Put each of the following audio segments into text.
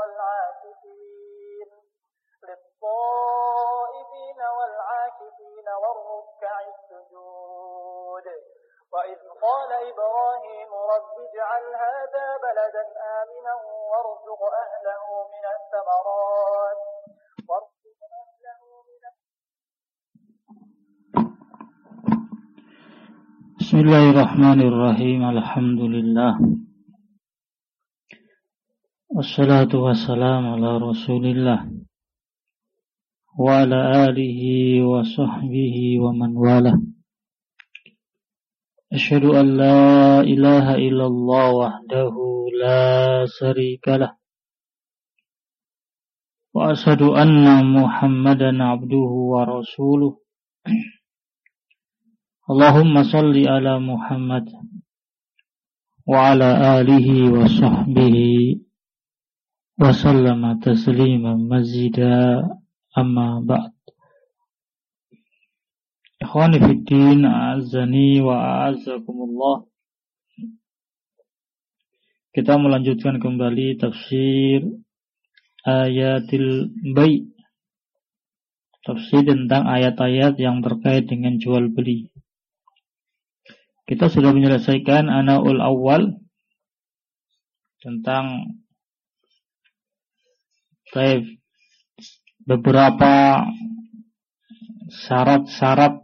والعاكفين للطائفين والعاكفين والركع السجود وإذ قال إبراهيم رب اجعل هذا بلدا آمنا وارزق أهله من الثمرات Bismillahirrahmanirrahim. Alhamdulillah. Wassalatu wassalamu ala Rasulillah wa ala alihi wa sahbihi wa man wala. Asyhadu an la ilaha illallah wahdahu la syarikalah wa asyhadu anna Muhammadan abduhu wa rasuluh. Allahumma salli ala Muhammad wa ala alihi wa sahbihi wa sallama tasliman mazida amma ba'd. Ikhwani fid din, a'azzani wa a'azzakumullah. Kita melanjutkan kembali tafsir ayatil bai'. Tafsir tentang ayat-ayat yang terkait dengan jual beli. Kita sudah menyelesaikan Anaul Awal tentang beberapa syarat-syarat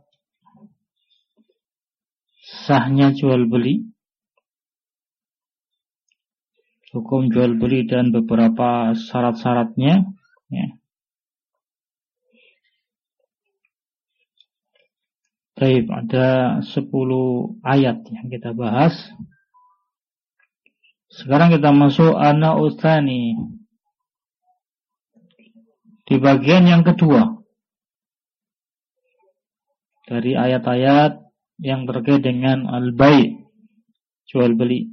sahnya jual beli, hukum jual beli dan beberapa syarat-syaratnya. Ya. Baik, ada 10 ayat yang kita bahas. Sekarang kita masuk ana ustani, di bagian yang kedua dari ayat-ayat yang terkait dengan al-bai', jual beli.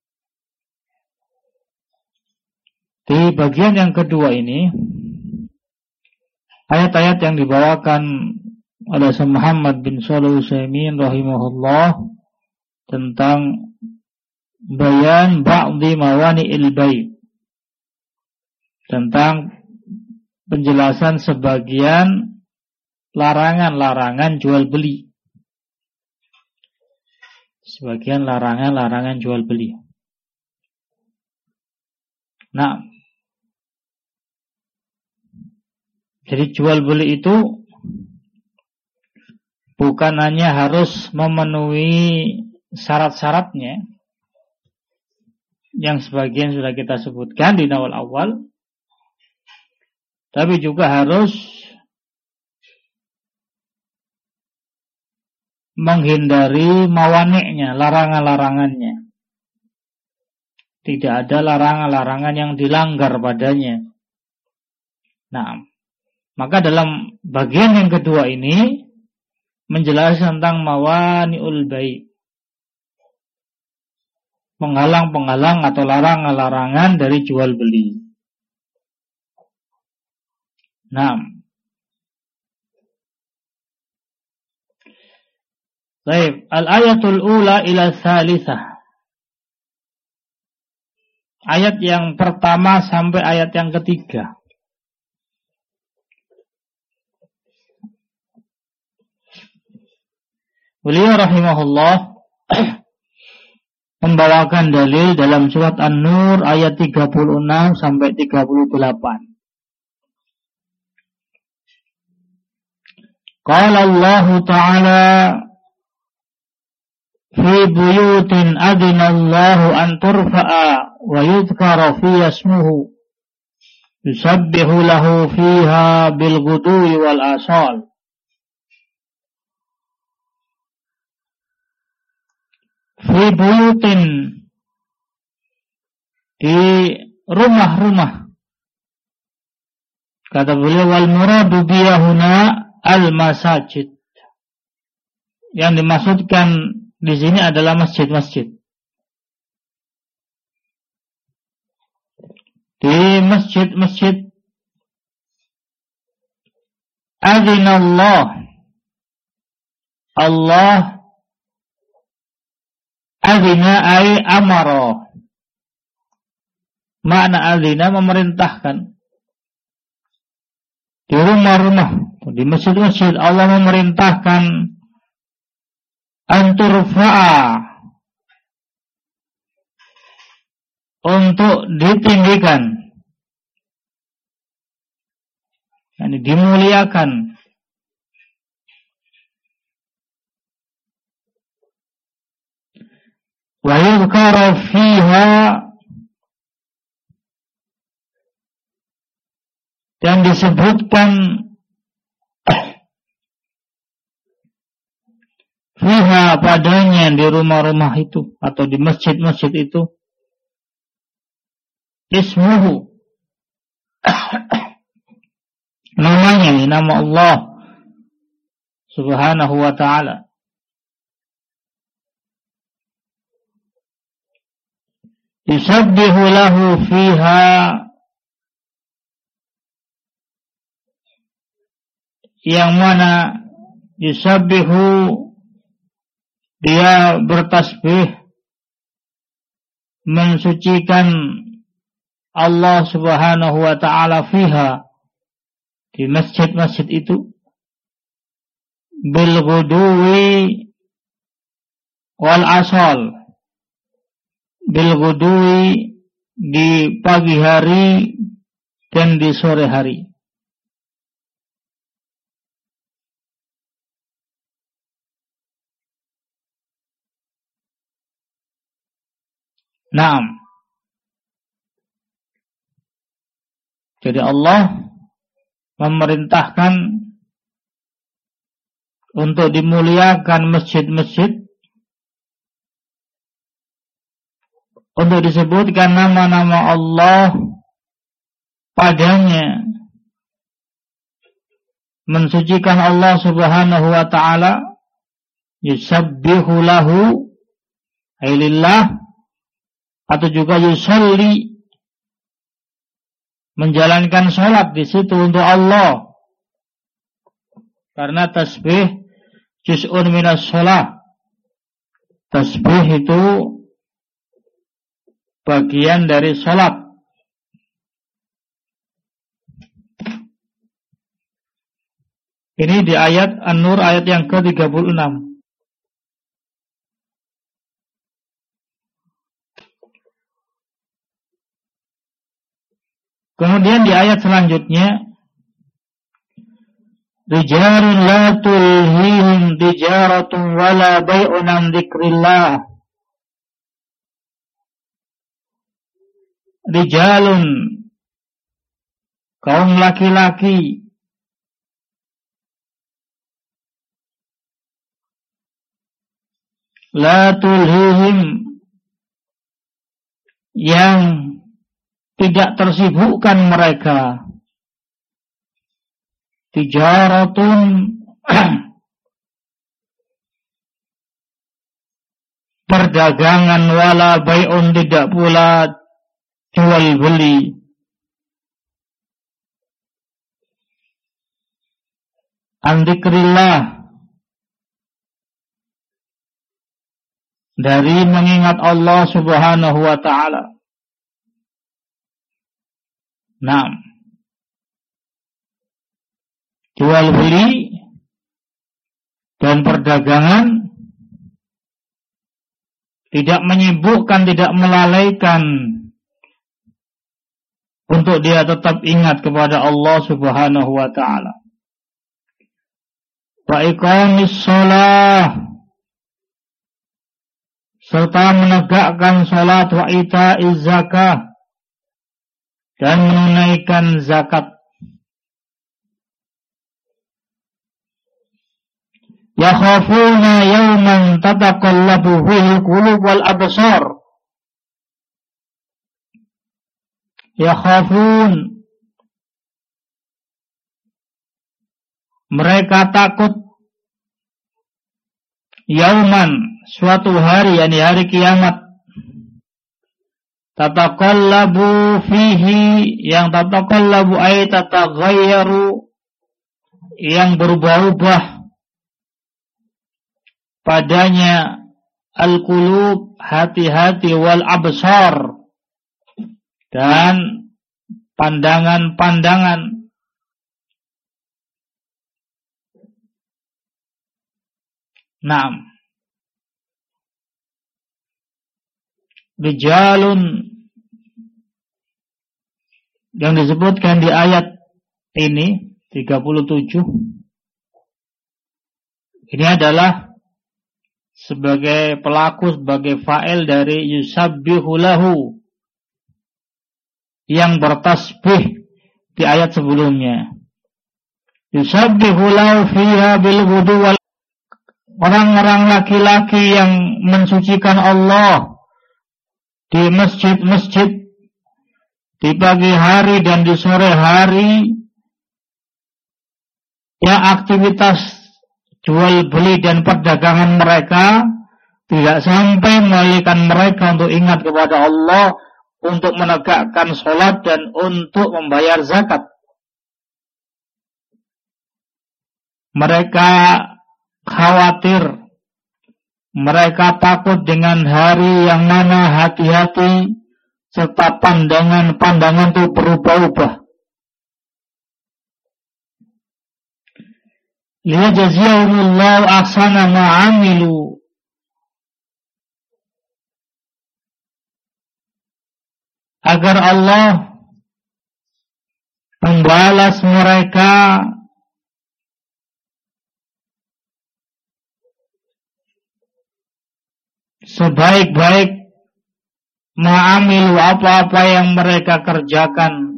Di bagian yang kedua ini ayat-ayat yang dibawakan oleh Muhammad bin Shalih Al-Utsaimin rahimahullah tentang bayan ba'dhi mawani'il bai', tentang penjelasan sebagian larangan-larangan jual beli. Sebagian larangan-larangan jual beli. Nah, jadi jual beli itu bukan hanya harus memenuhi syarat-syaratnya yang sebagian sudah kita sebutkan di awal, tapi juga harus menghindari mawani'nya, larangan-larangannya. Tidak ada larangan-larangan yang dilanggar padanya. Nah, maka dalam bagian yang kedua ini menjelaskan tentang mawani'ul bai', penghalang-penghalang atau larangan-larangan dari jual beli. Nah, baik, al-ayatul ula ila tsalitsah. Ayat yang pertama sampai ayat yang ketiga. Beliau rahimahullah membawakan dalil dalam surat An-Nur ayat 36 sampai 38. Qala Allah Ta'ala fi buyutin adina Allah an turfa'a wa yudhkara fiha ismuhu yusabbihu lahu fiha bil ghudwi wal asal. Fi buyutin, di rumah-rumah. Kata beliau, wal muradu biyahuna al masajid. Yang dimaksudkan di sini adalah masjid-masjid. Di masjid-masjid adzinallah, Allah Adina ay amaro, Makna adzina memerintahkan. Di rumah-rumah, di masjid-masjid Allah memerintahkan anturfa'a, untuk ditinggikan, yani dimuliakan. Wa yuzkara fiha, dan disebutkan fiha padanya, di rumah-rumah itu atau di masjid-masjid itu, ismuhu, namanya, nama Allah Subhanahu wa ta'ala. Yusabbihu lahu fiha, yang mana yusabbihu, dia bertasbih, mensucikan Allah Subhanahu wa ta'ala fiha, di masjid-masjid itu, bil ghuduwi wal asal, bil ghuduwi, di pagi hari dan di sore hari. Naam. Jadi Allah memerintahkan untuk dimuliakan masjid-masjid, untuk disebutkan nama-nama Allah padanya, mensucikan Allah Subhanahu wa ta'ala, yusabbihu lahu ailillah, atau juga yusalli, menjalankan sholat di situ untuk Allah, karena tasbih juz'un minas sholat. Tasbih itu bagian dari sholat. Ini di ayat An-Nur, ayat yang ke-36. Kemudian di ayat selanjutnya, rijalun la tulhihim tijaratun wala bai'un an dzikrillah. Rijalun, kaum laki-laki, la tulhihim, yang tidak tersibukkan mereka, tijaratun, perdagangan, wala bai'un, tidak pula jual beli, an dzikrillah, dari mengingat Allah Subhanahu wa ta'ala. Nah, jual beli dan perdagangan tidak menyibukkan, tidak melalaikan, untuk dia tetap ingat kepada Allah Subhanahu wa ta'ala. Wa iqamis shalah, serta menegakkan salat, wa ita'iz zakah, dan menunaikan zakat. Yakhafuna yawman tataqallabu fihi al-qulub wal absar. Yakhafun, mereka takut, yauman, suatu hari, yakni hari kiamat, tataqallabu fihi, yang tataqallabu ay tataghayyaru, yang berubah-ubah padanya, al-qulub, hati-hati, wal absar, dan pandangan-pandangan. Naam. Rijalun yang disebutkan di ayat ini 37 ini adalah sebagai pelaku, sebagai fa'il dari yusabbihu lahu yang bertasbih di ayat sebelumnya. Yusabbihu lahu fiha bil ghudu wal, orang-orang laki-laki yang mensucikan Allah di masjid-masjid di pagi hari dan di sore hari, ya aktivitas jual beli dan perdagangan mereka tidak sampai mengalihkan mereka untuk ingat kepada Allah, untuk menegakkan sholat dan untuk membayar zakat. Mereka khawatir, mereka takut dengan hari yang mana hati-hati serta pandangan-pandangan itu berubah-ubah. Liyajziyahumullahu ahsana ma 'amilu, agar Allah membalas mereka sebaik-baik ma'amilu, apa-apa yang mereka kerjakan.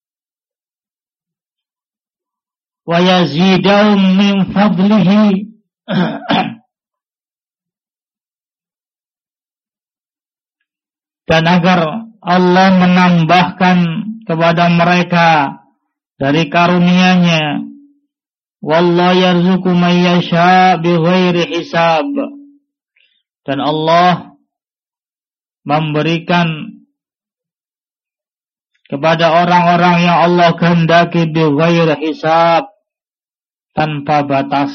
Wa yazidahum min fadlihi, dan agar Allah menambahkan kepada mereka dari karunia-Nya. Wallahu yarzuqu man yasha bighairi hisab, dan Allah memberikan kepada orang-orang yang Allah kehendaki bighairi hisab, tanpa batas.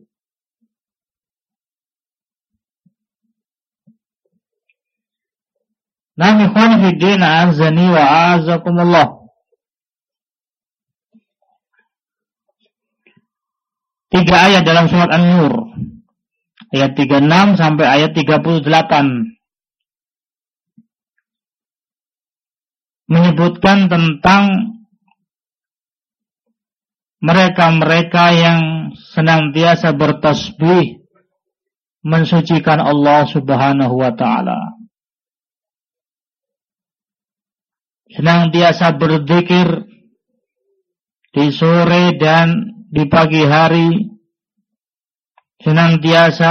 Nah, ikhwan fiddin, azani wa a'azakumullah. 3 ayat dalam surat An-Nur, ayat 36 sampai ayat 38, menyebutkan tentang mereka-mereka yang senantiasa bertasbih mensucikan Allah Subhanahu wa ta'ala, senantiasa berzikir di sore dan di pagi hari, senantiasa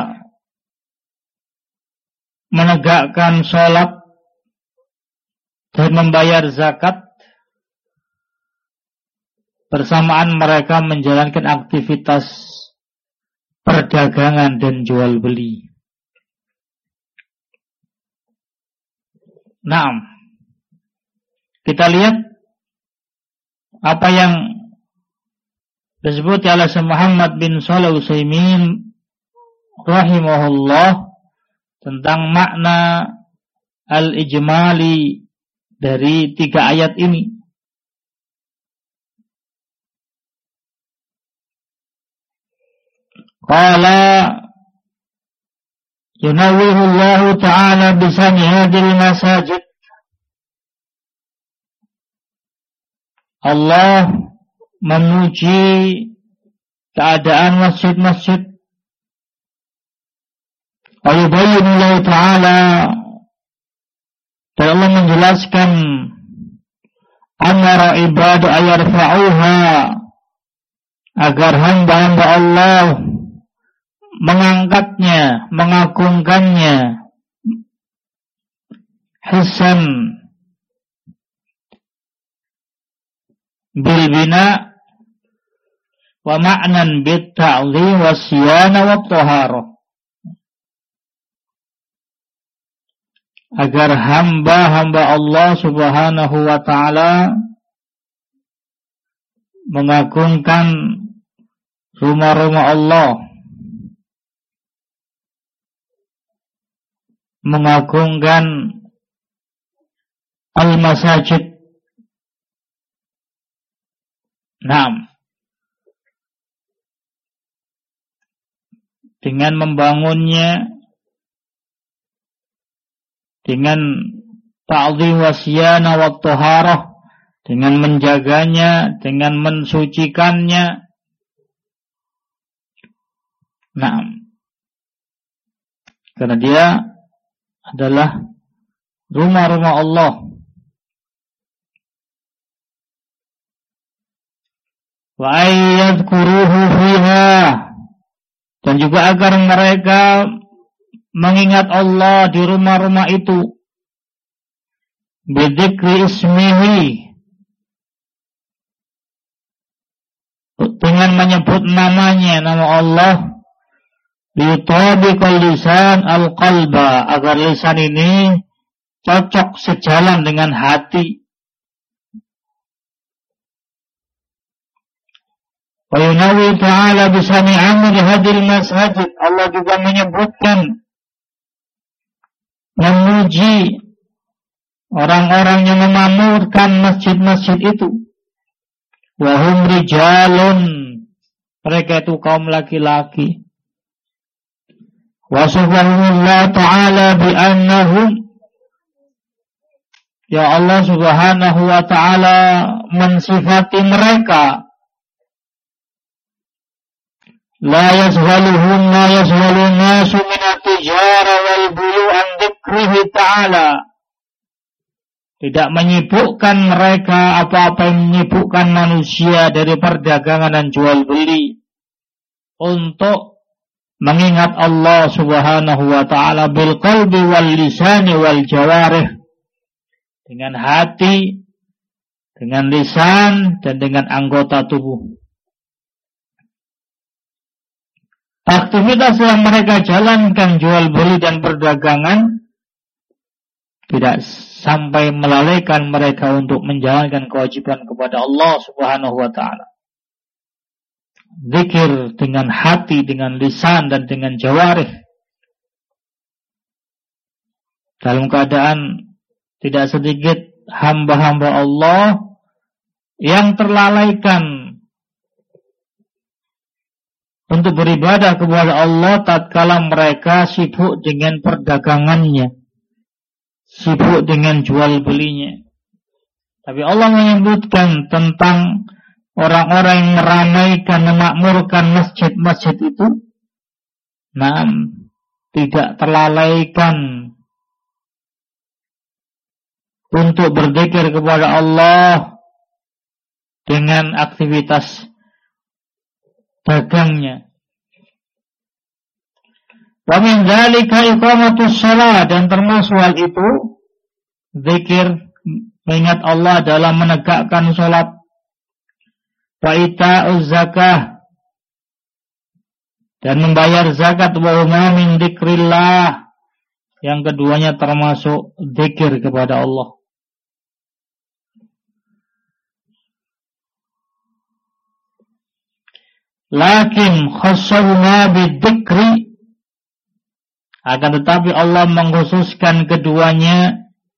menegakkan sholat dan membayar zakat, bersamaan mereka menjalankan aktivitas perdagangan dan jual beli. Nah, kita lihat apa yang disebut oleh Syekh Muhammad bin Shalih Al-Utsaimin rahimahullah tentang makna al-ijmali dari 3 ayat ini. Qala yunawwihu Allah ta'ala bisani hadhil masajid. Allah memuji keadaan masjid-masjid. Wa yubayyinu Allah ta'ala, dan Allah menjelaskan amara ibadu ayarfa'uha, agar hamba-hamba Allah mengangkatnya, mengagungkannya, hisan bil bina wa ma'nan bit ta'zim wa siyana wa taharah, agar hamba-hamba Allah Subhanahu wa ta'ala mengagungkan rumah-rumah Allah, mengagungkan al-masajid. Naam. Dengan membangunnya, dengan ta'dhim wa siyana wa taharah, dengan menjaganya, dengan mensucikannya. Naam. Karena dia adalah rumah-rumah Allah. Wa ayyadhkuruhu fiha, dan juga agar mereka mengingat Allah di rumah-rumah itu. Bidzikri ismihi, dengan menyebut namanya, nama Allah. Liyutabiqal lisan al-qalba, agar lisan ini cocok sejalan dengan hati. Wa yunawi ta'ala bisani amri hadil masajid, Allah juga menyebutkan, memuji orang-orang yang memakmurkan masjid-masjid itu. Wa hum rijalun, mereka itu kaum laki-laki. Wa subhanallah ta'ala bi annahum, ya Allah subhanahu wa ta'ala mensifati mereka, la yashghaluhum ma yashghalun nasu min at-tijara wal buyu' an dzikrihi ta'ala, tidak menyibukkan mereka apa-apa yang menyibukkan manusia dari perdagangan dan jual beli, untuk mengingat Allah subhanahu wa ta'ala bil qalbi wal lisani wal jawarih, dengan hati, dengan lisan, dan dengan anggota tubuh. Aktivitas yang mereka jalankan, jual beli dan perdagangan, tidak sampai melalaikan mereka untuk menjalankan kewajiban kepada Allah subhanahu wa ta'ala. Zikir dengan hati, dengan lisan, dan dengan jawarih, dalam keadaan tidak sedikit hamba-hamba Allah yang terlalaikan untuk beribadah kepada Allah tatkala mereka sibuk dengan perdagangannya, sibuk dengan jual belinya. Tapi Allah menyebutkan tentang orang-orang yang meramaikan, memakmurkan masjid-masjid itu, tidak terlalaikan untuk berzikir kepada Allah dengan aktivitas dagangnya. Wa min dzalika iqamatus shalah, dan termasuk hal itu zikir, mengingat Allah dalam menegakkan salat. Wa ita'uz zakah, dan membayar zakat. Wa huma min dzikrillah, yang keduanya termasuk zikir kepada Allah. Lakin khassarna bidzikri, akan tetapi Allah mengkhususkan keduanya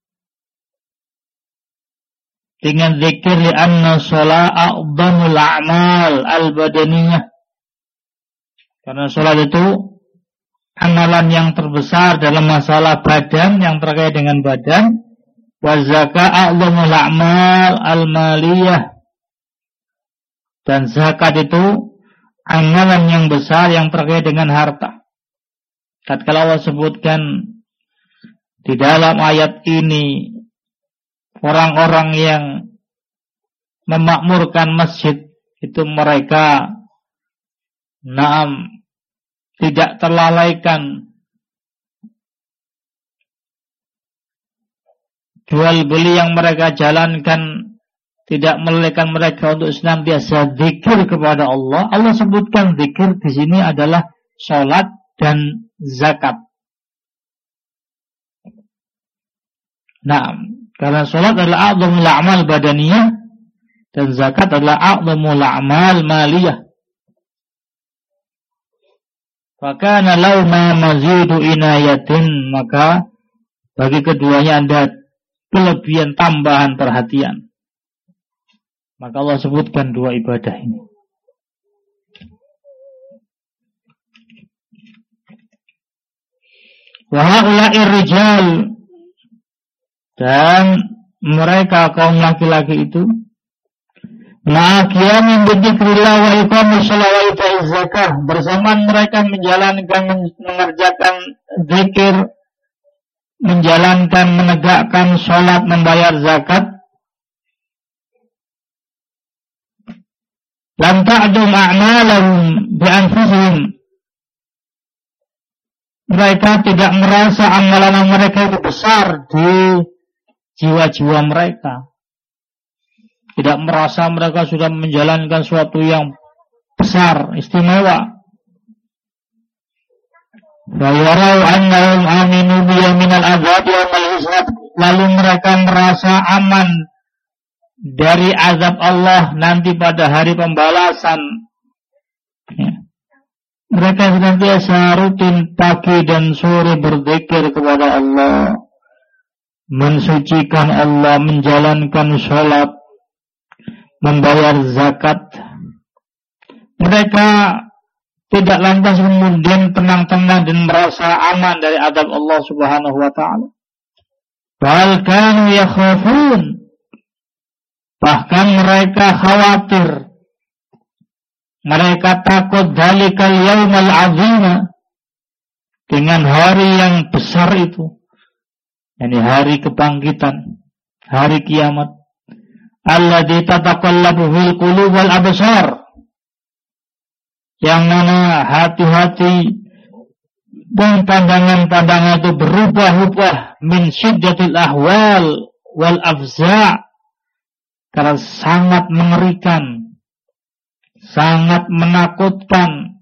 dengan zikir, li'anna sholat a'dhamul a'mal al-badaniyah, karena sholat itu amalan yang terbesar dalam masalah badan, yang terkait dengan badan. Wa zakah a'dhamul a'mal al-maliyah, dan zakat itu amalan yang besar yang terkait dengan harta. Tatkala Allah sebutkan di dalam ayat ini orang-orang yang memakmurkan masjid, itu mereka tidak terlalaikan jual beli yang mereka jalankan, tidak melalaikan mereka untuk senantiasa zikir kepada Allah. Allah sebutkan zikir di sini adalah salat dan zakat. Karena salat adalah a'dhamul a'mal badaniyah, dan zakat adalah a'dhamul a'mal maliyah. Fakana law ma mazidu inayatin, maka bagi keduanya ada kelebihan tambahan perhatian. Maka Allah sebutkan dua ibadah ini. Wa haula'ir rijal, dan mereka kaum laki-laki itu ma'aqiyamin bidzikrillah wa iqamis shalah wa ita'iz zakah, bersamaan mereka mengerjakan zikir, menegakkan salat, membayar zakat. Lam ta'dum a'malahum bi anfusihim, mereka tidak merasa amalan mereka itu besar di jiwa-jiwa mereka. Tidak merasa mereka sudah menjalankan sesuatu yang besar, istimewa. Wa yarau annahum aminu bi yaminal azab yaumal hisab, lalu mereka merasa aman dari azab Allah nanti pada hari pembalasan. Ya. Mereka senantiasa rutin pagi dan sore berzikir kepada Allah, mensucikan Allah, menjalankan sholat, membayar zakat. Mereka tidak lantas kemudian tenang-tenang dan merasa aman dari azab Allah Subhanahu wa ta'ala. Bal kanu yakhafun, bahkan mereka khawatir, mereka takut dalikal yaumal azima, dengan hari yang besar itu, yakni hari kebangkitan, hari kiamat. Alladzi tataqallabu fil qulub wal absar, yang mana hati-hati dan pandangan-pandangan itu berubah-ubah min syiddatil ahwal wal afza', karena sangat mengerikan, sangat menakutkan.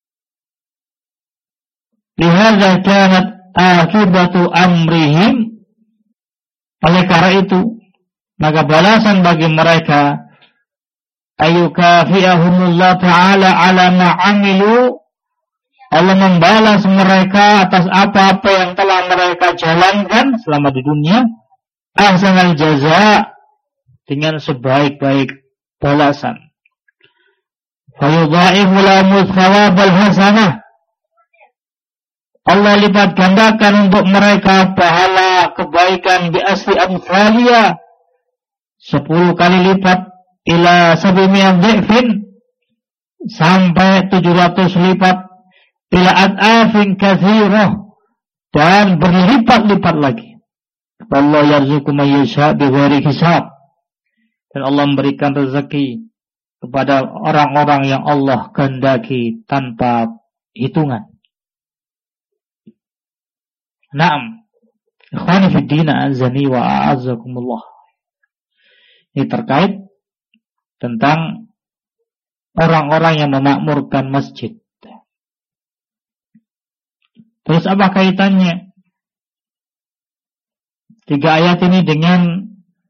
Lihadza kanat akibatu amrihim, oleh karena itu maka balasan bagi mereka ayyukafi'ahumullah ta'ala ala ma'amilu, Allah membalas mereka atas apa-apa yang telah mereka jalankan selama di dunia, ahsanal jaza', dengan sebaik-baik balasan. Fayudha'ifu lahumul thawabal hasanah, Allah lipat gandakan untuk mereka pahala kebaikan bi asli amsaliyah, 10 kali lipat, ila 700 dhifin, sampai 700 lipat, ila ad'afin katsirah, dan berlipat-lipat lagi. Allah yarzuqu man yasha' bighairi hisab, dan Allah memberikan rezeki kepada orang-orang yang Allah kehendaki tanpa hitungan. Naam, ikhwani fid din, azani wa a'azzakumullah. Ini terkait tentang orang-orang yang memakmurkan masjid. Terus apa kaitannya 3 ayat ini dengan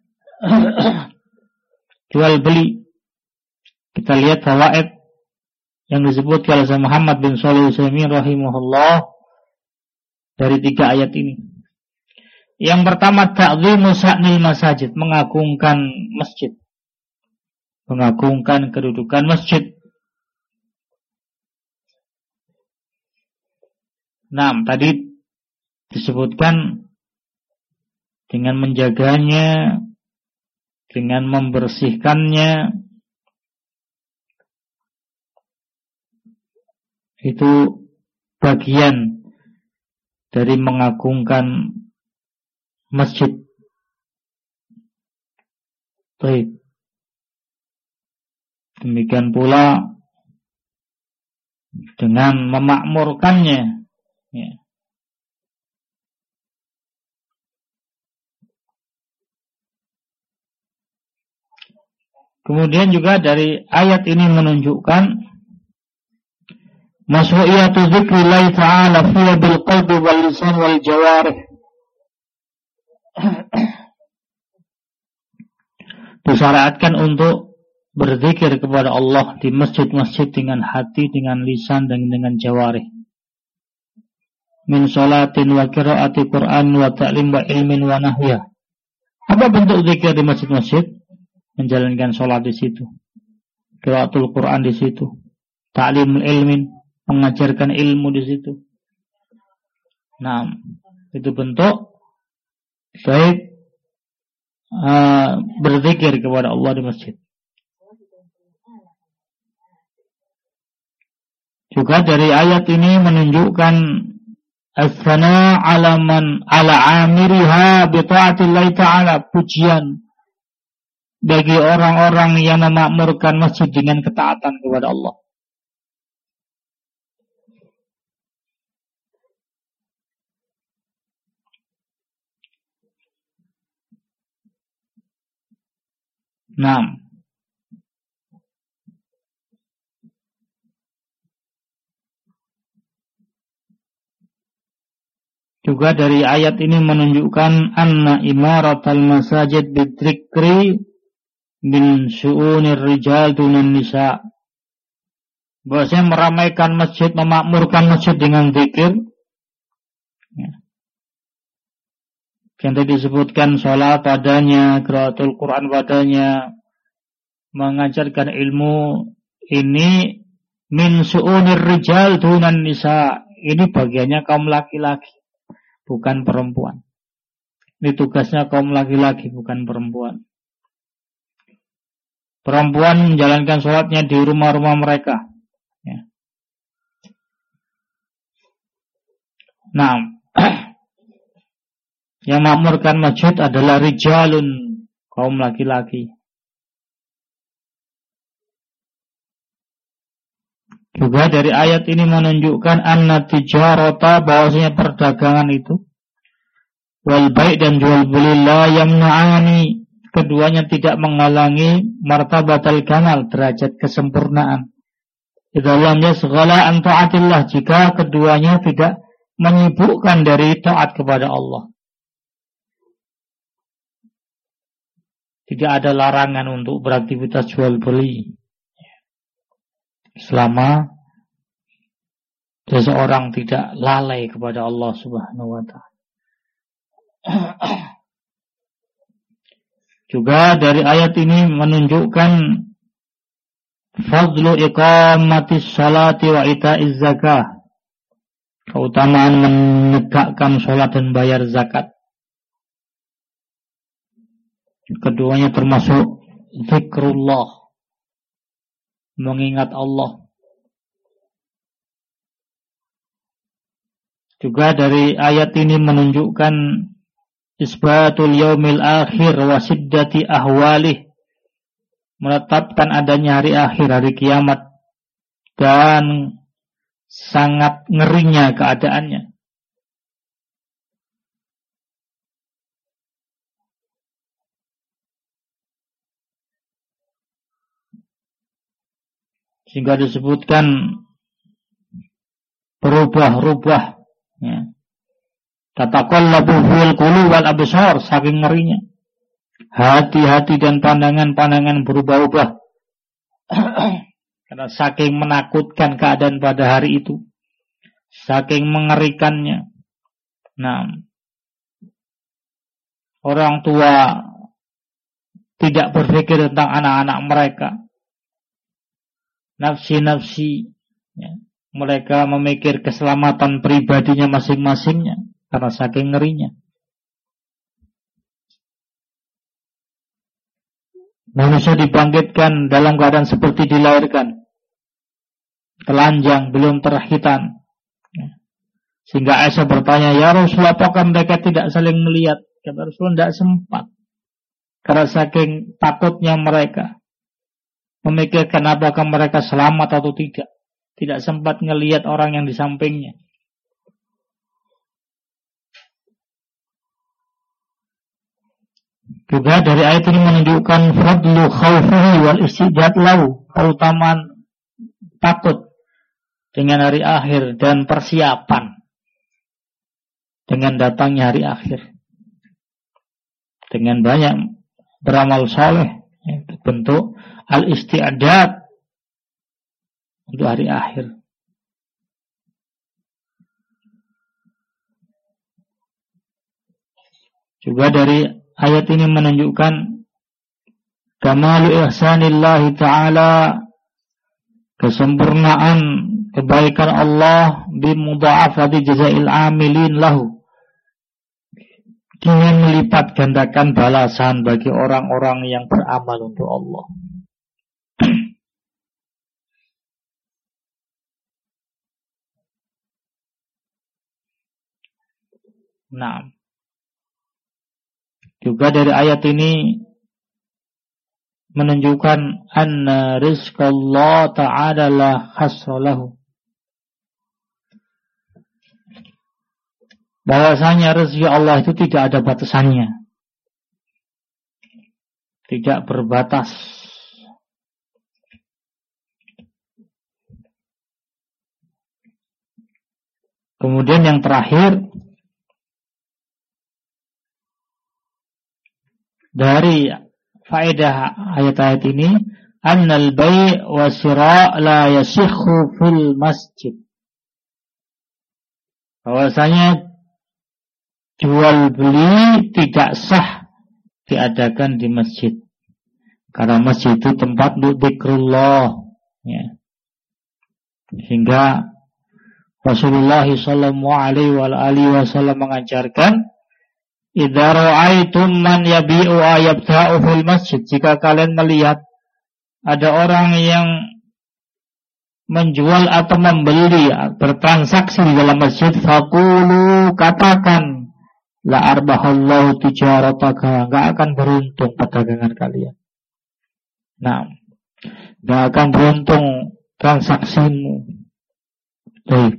jual beli? Kita lihat fawaid yang disebutkan oleh Muhammad bin Shalih Al-Utsaimin rahimahullah dari 3 ayat ini. Yang pertama, ta'dhimu sya'nil masajid, mengagungkan masjid, mengagungkan kedudukan masjid. Nah, tadi disebutkan dengan menjaganya, dengan membersihkannya, itu bagian dari mengagungkan masjid. Baik. Demikian pula dengan memakmurkannya, ya. Kemudian juga dari ayat ini menunjukkan masyru'iyatu dzikrillah ta'ala fiha bil qalbi wal lisan wal jawarih. Disyariatkan untuk berzikir kepada Allah di masjid-masjid dengan hati, dengan lisan, dan dengan jawarih. Min sholatin wa qiraati Qur'an wa ta'lim wa ilmin wa nahwiyah. Apa bentuk zikir di masjid-masjid? Menjalankan sholat di situ, qiraatul Quran di situ, ta'limul ilmin, mengajarkan ilmu di situ. Nah, itu bentuk baik berzikir kepada Allah di masjid. Juga dari ayat ini menunjukkan as-sana ala amiriha bi ta'atillah ta'ala, pujian bagi orang-orang yang memakmurkan masjid dengan ketaatan kepada Allah. Nah, juga dari ayat ini menunjukkan anna imaratal masajid bidzikri min syu'unir rijal dunan nisa. Bahwasanya meramaikan masjid, memakmurkan masjid dengan zikir, yang tadi disebutkan sholat padanya, qiraatul Quran padanya, mengajarkan ilmu, ini min su'unir rijal dunan nisa, ini bagiannya kaum laki-laki, bukan perempuan. Ini tugasnya kaum laki-laki, bukan perempuan. Perempuan menjalankan sholatnya di rumah-rumah mereka. Ya. Nah, yang makmurkan masjid adalah rijalun, kaum laki-laki. Juga dari ayat ini menunjukkan anna tijarata, bahwasanya perdagangan itu, wal bai' dan jual beli, la yamna'ani, keduanya tidak menghalangi martabatal kamal, derajat kesempurnaan. Idza lam yasghala an ta'atillah, jika keduanya tidak menyibukkan dari taat kepada Allah. Tidak ada larangan untuk beraktivitas jual beli selama seseorang tidak lalai kepada Allah Subhanahu wa ta'ala. Juga dari ayat ini menunjukkan fadlu iqamatis salati wa ita'iz zakah, keutamaan menegakkan salat dan bayar zakat. Keduanya termasuk zikrullah, mengingat Allah. Juga dari ayat ini menunjukkan isbatul yaumil akhir wa siddati ahwalih, menetapkan adanya hari akhir, hari kiamat, dan sangat ngerinya keadaannya. Sehingga disebutkan berubah-ubah, ya. Tataqallabu fil qulub wal absar, saking ngerinya. Hati-hati dan pandangan-pandangan berubah-ubah. Karena saking menakutkan keadaan pada hari itu, saking mengerikannya. Nah, orang tua tidak berpikir tentang anak-anak mereka. Nafsi-nafsi, ya, mereka memikir keselamatan pribadinya masing-masingnya karena saking ngerinya. Manusia dibangkitkan dalam keadaan seperti dilahirkan, telanjang, belum terhitan, ya. Sehingga Aisyah bertanya, ya Rasulullah, apakah mereka tidak saling melihat? Kata Rasulullah, tidak sempat, karena saking takutnya mereka memikirkan apakah mereka selamat atau tidak. Tidak sempat ngelihat orang yang di sampingnya. Juga dari ayat ini menunjukkan fadlu khawfihi wal istidad lahu, keutamaan takut dengan hari akhir dan persiapan dengan datangnya hari akhir. Dengan banyak beramal saleh, itu bentuk al-isti'adad untuk hari akhir. Juga dari ayat ini menunjukkan kamalu ihsanillahi ta'ala, kesempurnaan kebaikan Allah bimudha'afati jazail amilin lahu, dengan melipat gandakan balasan bagi orang-orang yang beramal untuk Allah. Nah, juga dari ayat ini menunjukkan anna rizqallah ta'ala la hasra lahu, bahwasanya rezeki Allah itu tidak ada batasannya, tidak berbatas. Kemudian yang terakhir dari faedah ayat-ayat ini, annal bai' wa shira' la yasihhu fil masjid, bahwasanya jual beli tidak sah diadakan di masjid, karena masjid itu tempat untuk zikrullah, ya. Sehingga Rasulullah sallallahu alaihi wasallam mengajarkan, idza ra'aitum man yabi'u ayabta'u fil masjid, jika kalian melihat ada orang yang menjual atau membeli, bertransaksi di dalam masjid, faqulu, katakan, la arbahallahu tijarataka, enggak akan beruntung perdagangan kalian. Nah, enggak akan beruntung transaksimu. Baik.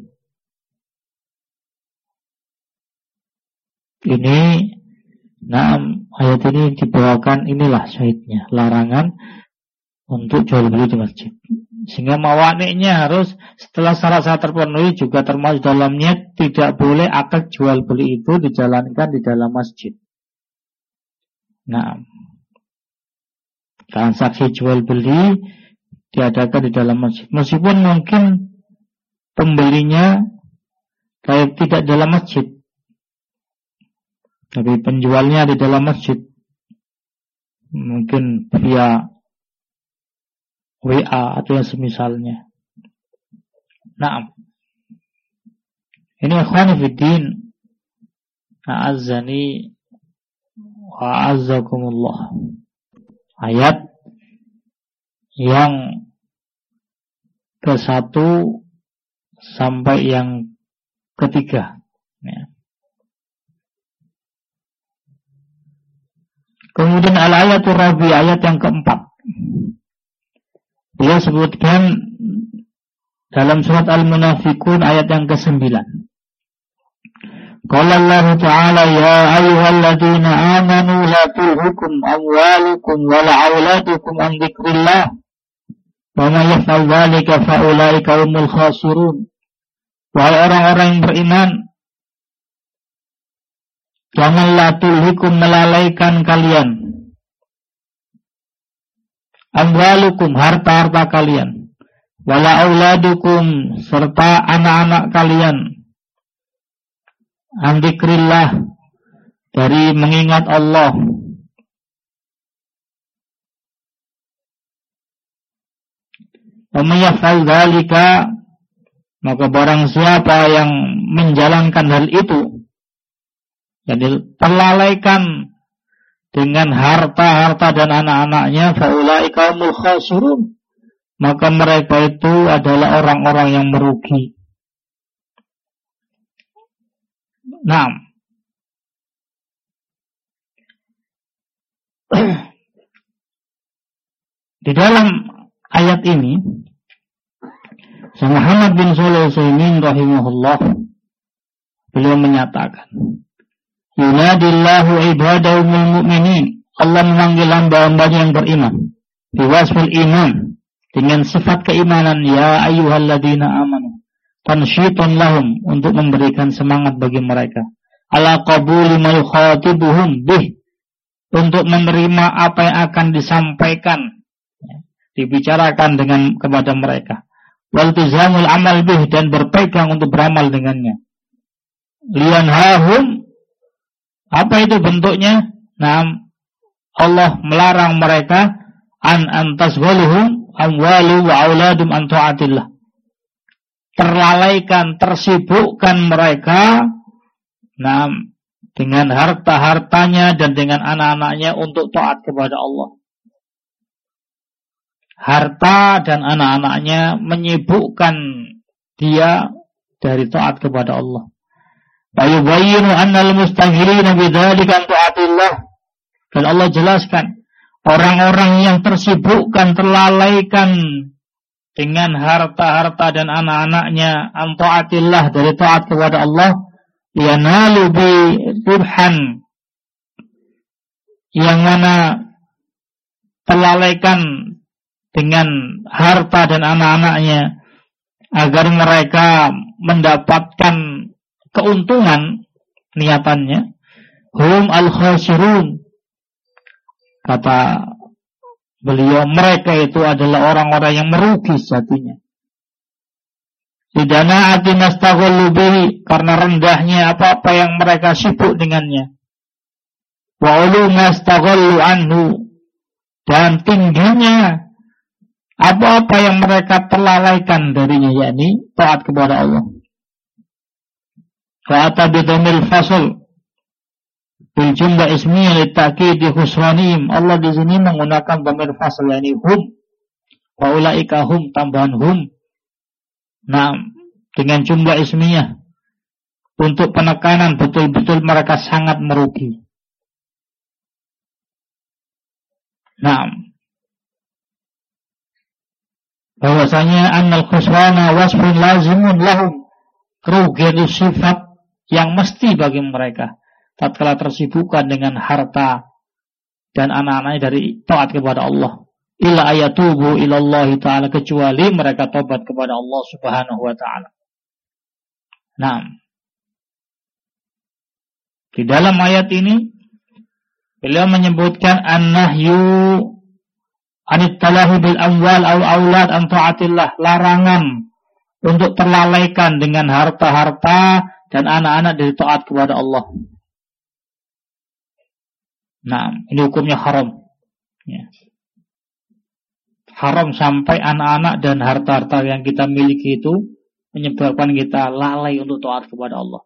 Ini, nah, ayat ini dibawakan, inilah syahidnya, larangan untuk jual beli di masjid. Sehingga mawaniknya harus setelah syarat-syarat terpenuhi juga termasuk dalamnya tidak boleh akad jual beli itu dijalankan di dalam masjid. Nah, transaksi jual beli diadakan di dalam masjid. Meskipun mungkin pembelinya kayak tidak dalam masjid, tapi penjualnya di dalam masjid, mungkin via WA atau yang semisalnya. Nah, ini ikhwan fiddin, a'azzani wa a'azzakumullah. Ayat yang ke-1 sampai yang ke-3, ya. Kemudian al-ayatul rabi, ayat yang ke-4. Dia sebutkan dalam surat Al-Munafiqun ayat yang ke-9. Qala Allah Ta'ala, ya ayyuhalladzina amanu la tulhikum amwalukum wala auladukum an dzikrillah wa may yaf'al dzalika fa ulaika humul khasirun. Wahai orang-orang yang beriman, janganlah tulhikum, melalaikan kalian, amwalukum, harta-harta kalian, wala auladukum, serta anak-anak kalian, an dzikrillah, dari mengingat Allah. Wa may yaf'al dzalika, maka barang siapa yang menjalankan hal itu, jadi terlalaikan dengan harta-harta dan anak-anaknya, faulaika humul khasirun, maka mereka itu adalah orang-orang yang merugi. Nah, di dalam ayat ini, Syekh Muhammad bin Shalih Al-Utsaimin rahimahullah, beliau menyatakan, yunadillahu ibadahu minal mu'minin, Allah memanggil hamba-hambanya yang beriman, biwasfil iman, dengan sifat keimanan, ya ayyuhalladzina amanu, tansyitan lahum, untuk memberikan semangat bagi mereka, ala qabuli ma yukhatibuhum bih, untuk menerima apa yang akan disampaikan, dibicarakan dengan kepada mereka, wal tizamul amal bih, dan berpegang untuk beramal dengannya, lianhahum, apa itu bentuknya? Allah melarang mereka an tasghaluhum amwalu wa auladum an ta'atillah. Terlalaikan, tersibukkan mereka dengan harta-hartanya dan dengan anak-anaknya untuk taat kepada Allah. Harta dan anak-anaknya menyibukkan dia dari taat kepada Allah. Bayubayyinu annal mustaghilina bidzalika an ta'atillah. Dan Allah jelaskan orang-orang yang tersibukkan, terlalaikan dengan harta-harta dan anak-anaknya an ta'atillah, dari taat kepada Allah, yanalu bi ribhan, yang mana terlalaikan dengan harta dan anak-anaknya agar mereka mendapatkan keuntungan, niatannya hum al-khasirun, kata beliau, mereka itu adalah orang-orang yang merugi sejatinya. Lidana'ati nastaghallu bihi, karena rendahnya apa-apa yang mereka sibuk dengannya. Wa ulu nastaghallu anhu, dan tingginya apa-apa yang mereka terlalaikan darinya, yakni taat kepada Allah. Fa'ata bidhamil fasl bil jumlah ismiyah litakidi khusranim. Allah di sini menggunakan dhamir fasl, yakni hum, wa ulaika hum, tambahan hum, dengan jumlah ismiyah untuk penekanan betul-betul mereka sangat merugi. Bahwasanya annal khusrana wasfun lazimun lahum, kerugian itu sifat yang mesti bagi mereka tatkala tersibukkan dengan harta dan anak-anaknya dari taat kepada Allah. Illa ayatubu ilallahi ta'ala, kecuali mereka tobat kepada Allah subhanahu wa ta'ala. Di dalam ayat ini beliau menyebutkan an-nahyu anit talahi bil amwal aw aulad an ta'atillah, larangan untuk terlalaikan dengan harta-harta dan anak-anak dari taat kepada Allah. Ini hukumnya haram. Ya. Haram sampai anak-anak dan harta-harta yang kita miliki itu menyebabkan kita lalai untuk taat kepada Allah.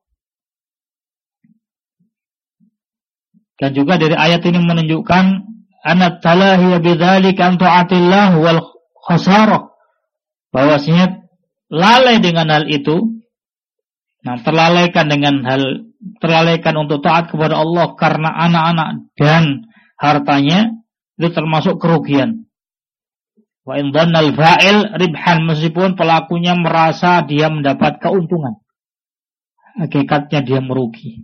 Dan juga dari ayat ini menunjukkan anat talahi bidzalika an ta'atillah wal khasarah, bahwasanya lalai dengan hal itu, terlalaikan untuk taat kepada Allah karena anak-anak dan hartanya, itu termasuk kerugian. Wa in dhannal fa'il ribhan, meskipun pelakunya merasa dia mendapat keuntungan, hakikatnya dia merugi.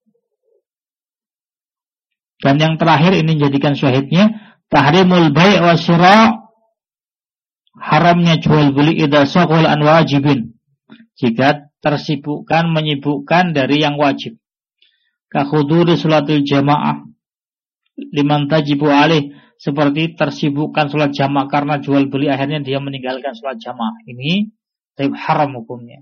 Dan yang terakhir ini jadikan syahidnya, tahrimul bai' wa syira', haramnya jual beli idza saghal an wajibin, jika tersibukkan, menyibukkan dari yang wajib. Ka khuduri salatul jamaah liman tajibu alaih, seperti tersibukkan salat jamaah karena jual beli, akhirnya dia meninggalkan salat jamaah. Ini haram hukumnya.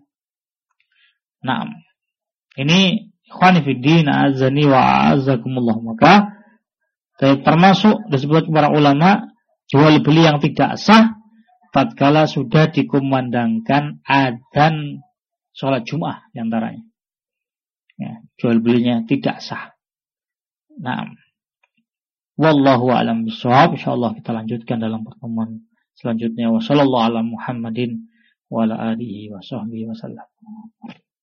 Ini ikhwani fiddin azani wa azakumullah. Maka termasuk disebut para ulama jual beli yang tidak sah tatkala sudah dikumandangkan adzan sholat Jumat diantaranya. Ya, jual belinya tidak sah. Wallahu a'lam bishawab. Insyaallah kita lanjutkan dalam pertemuan selanjutnya. Wassallallahu ala Muhammadin wa ala alihi wa sahbihi wasallam.